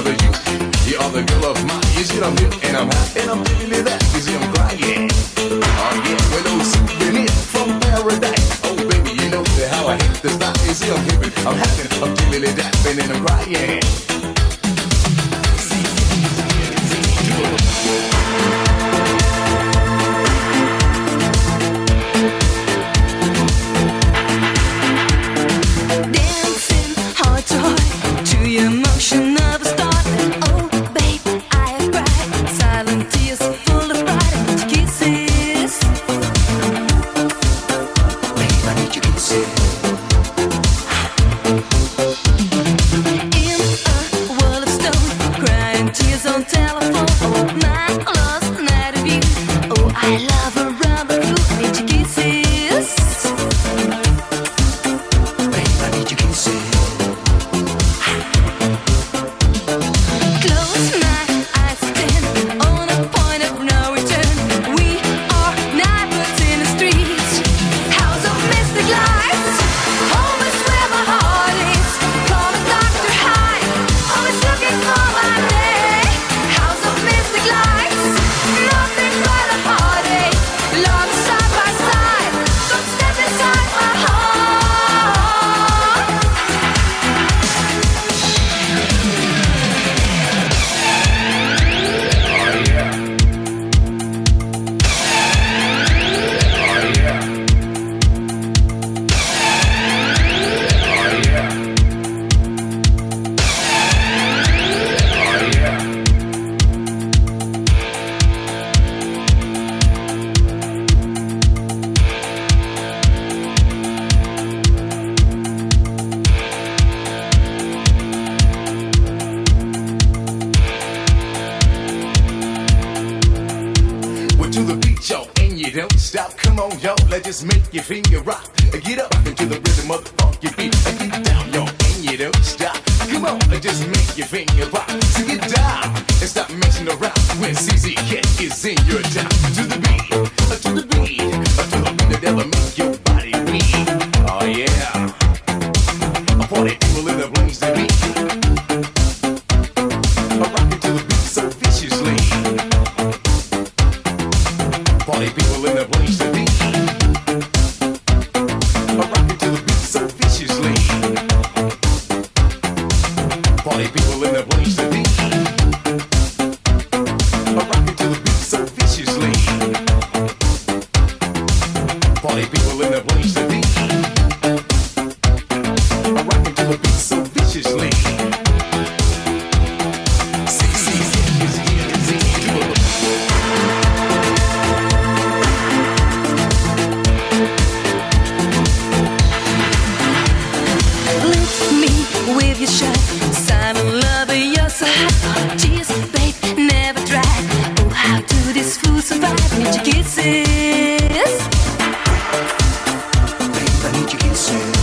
the you. You are the girl of mine. You see I'm here and I'm hot and I'm feeling that. You see I'm crying. Oh yeah, with those souvenirs from paradise. Oh baby, you know how I hate this night. You see I'm hippin', I'm having, I'm feeling that, and I'm crying. Just make your finger rock. Get up into the rhythm of the funky beat. Get down, yo, and you don't stop. Come on, just make your finger rock. So get down and stop messing around when CZ Cat is in your town. To the beat, to the beat, to the beat that never make your body weak. Oh yeah, a party people in the place to be. Rocking to the beat so viciously. Party people in the place to be. Party people in the place to be. Rocking to the beat so viciously. Party people in the place to be. Rocking to the beat so viciously. Lift me with your shot. Lover, you're so hot. Tears, babe, never dry. Oh, how do these fools survive? Need your kisses. Babe, I need your kisses.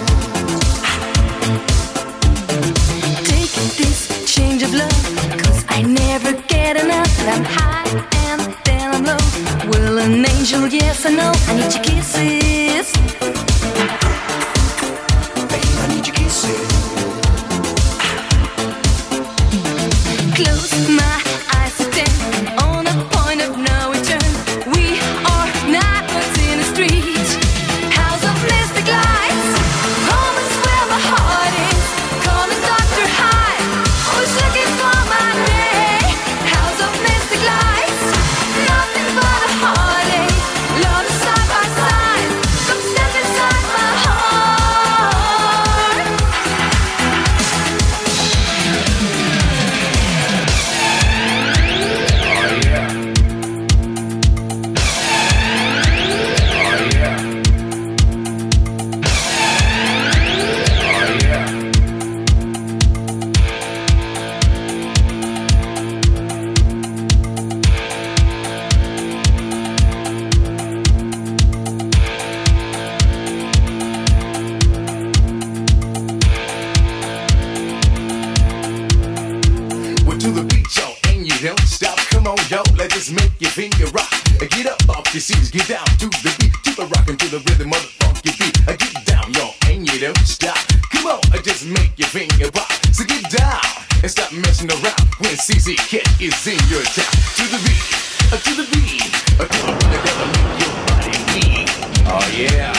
Take this change of love, 'cause I never get enough. I'm high and then I'm low. Will an angel, yes or no? I need your kisses. Babe, I need your kisses. Close my eyes to ten, on a point of no return. We are not what's in the street. House of mystic lights, home is where my heart is. Call me Dr. Hyde, always looking for my day. House of mystic lights, nothing but a heartache. Love is side by side, come step inside my heart. To the beat, yo, and you don't stop. Come on, yo, let's just make your finger rock. Get up off your seats, get down to the beat, to the rockin' to the rhythm of the funky beat. Get down, yo, and you don't stop. Come on, just make your finger pop. So get down and stop messing around when CZ Cat is in your town. To the beat, to the beat, to the beat that'll make your body weak. Oh yeah.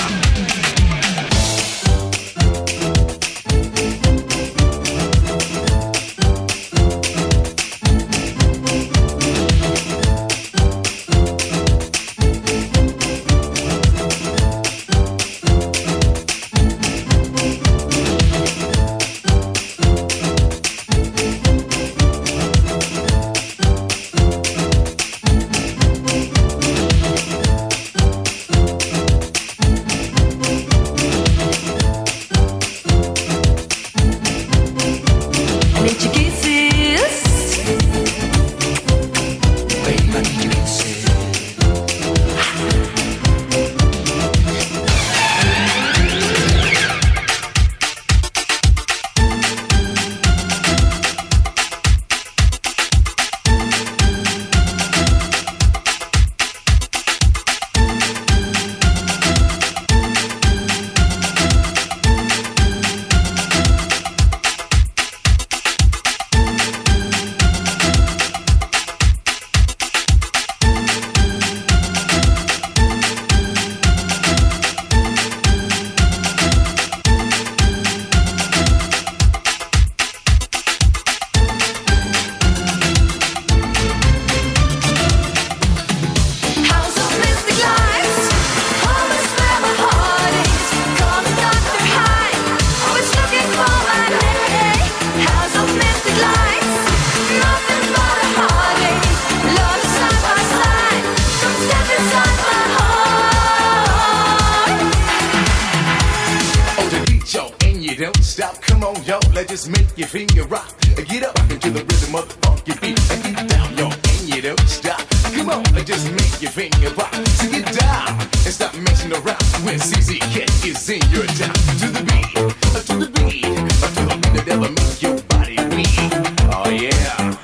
Stop, come on, yo, let's just make your finger rock. Get up into the rhythm of the funky beat. Get down, yo, and you don't stop. Come on, just make your finger rock. So get down and stop messing around when CZ Cat is in your town. To the beat, to the beat, to the beat that'll make your body weak. Oh yeah,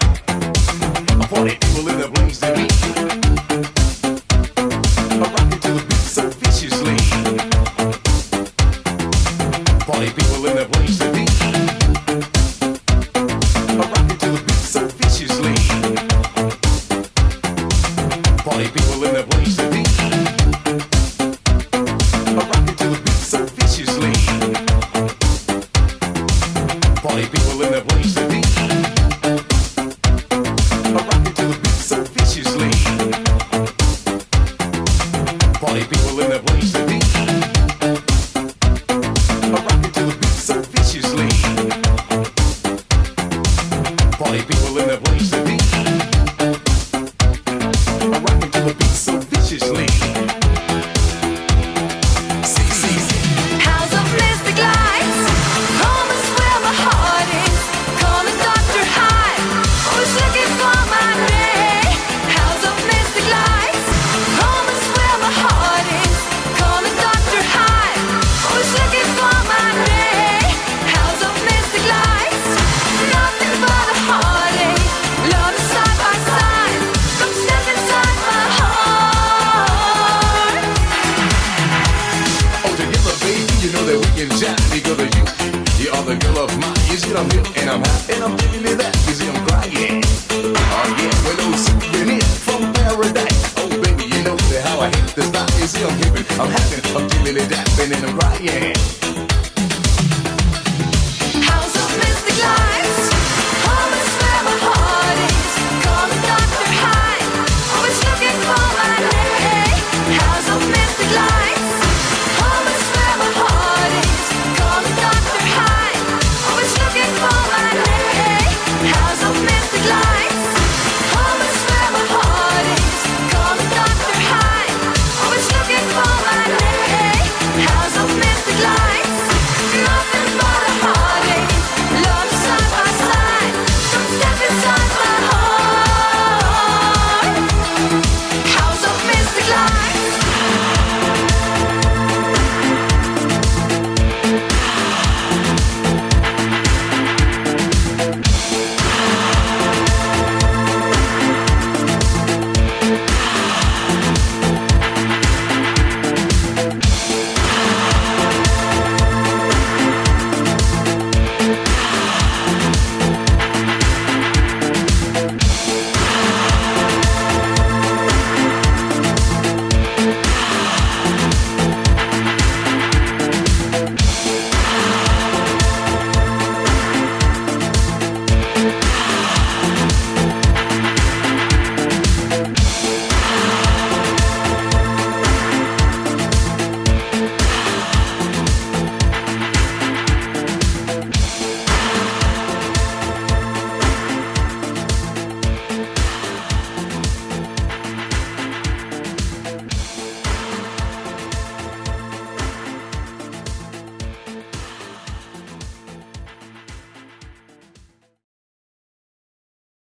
party people in the place to be. Rockin' to the beat so viciously. Party people in the place to be. Rockin' to the beat so viciously. Party people in the place to be. Rockin' to the beat so viciously. Party people in the place to be. Rockin' to the beat so viciously. Party people in the place to be. Rockin' to the beat so viciously. Party people in the place to be. Rockin' to the beat so viciously. House of mystic lights, home is where my heart is. Call me Dr. Hyde, who's looking for my name. House of mystic lights, home is where my heart is. Call me Dr. Hyde, who's looking for my name. House of mystic lights, nothing but a heartache. Love is side by side, come step inside my heart. Oh, together, baby, you know that we can shine. Because of you, you are the girl of mine. You see, I'm here and I'm high and I'm giving you that. You see, I'm crying. Oh yeah, well, those souvenir from paradise. Oh baby, you know that how I hit the spot. You see, I'm giving, I'm having, I'm giving it that, and then I'm crying.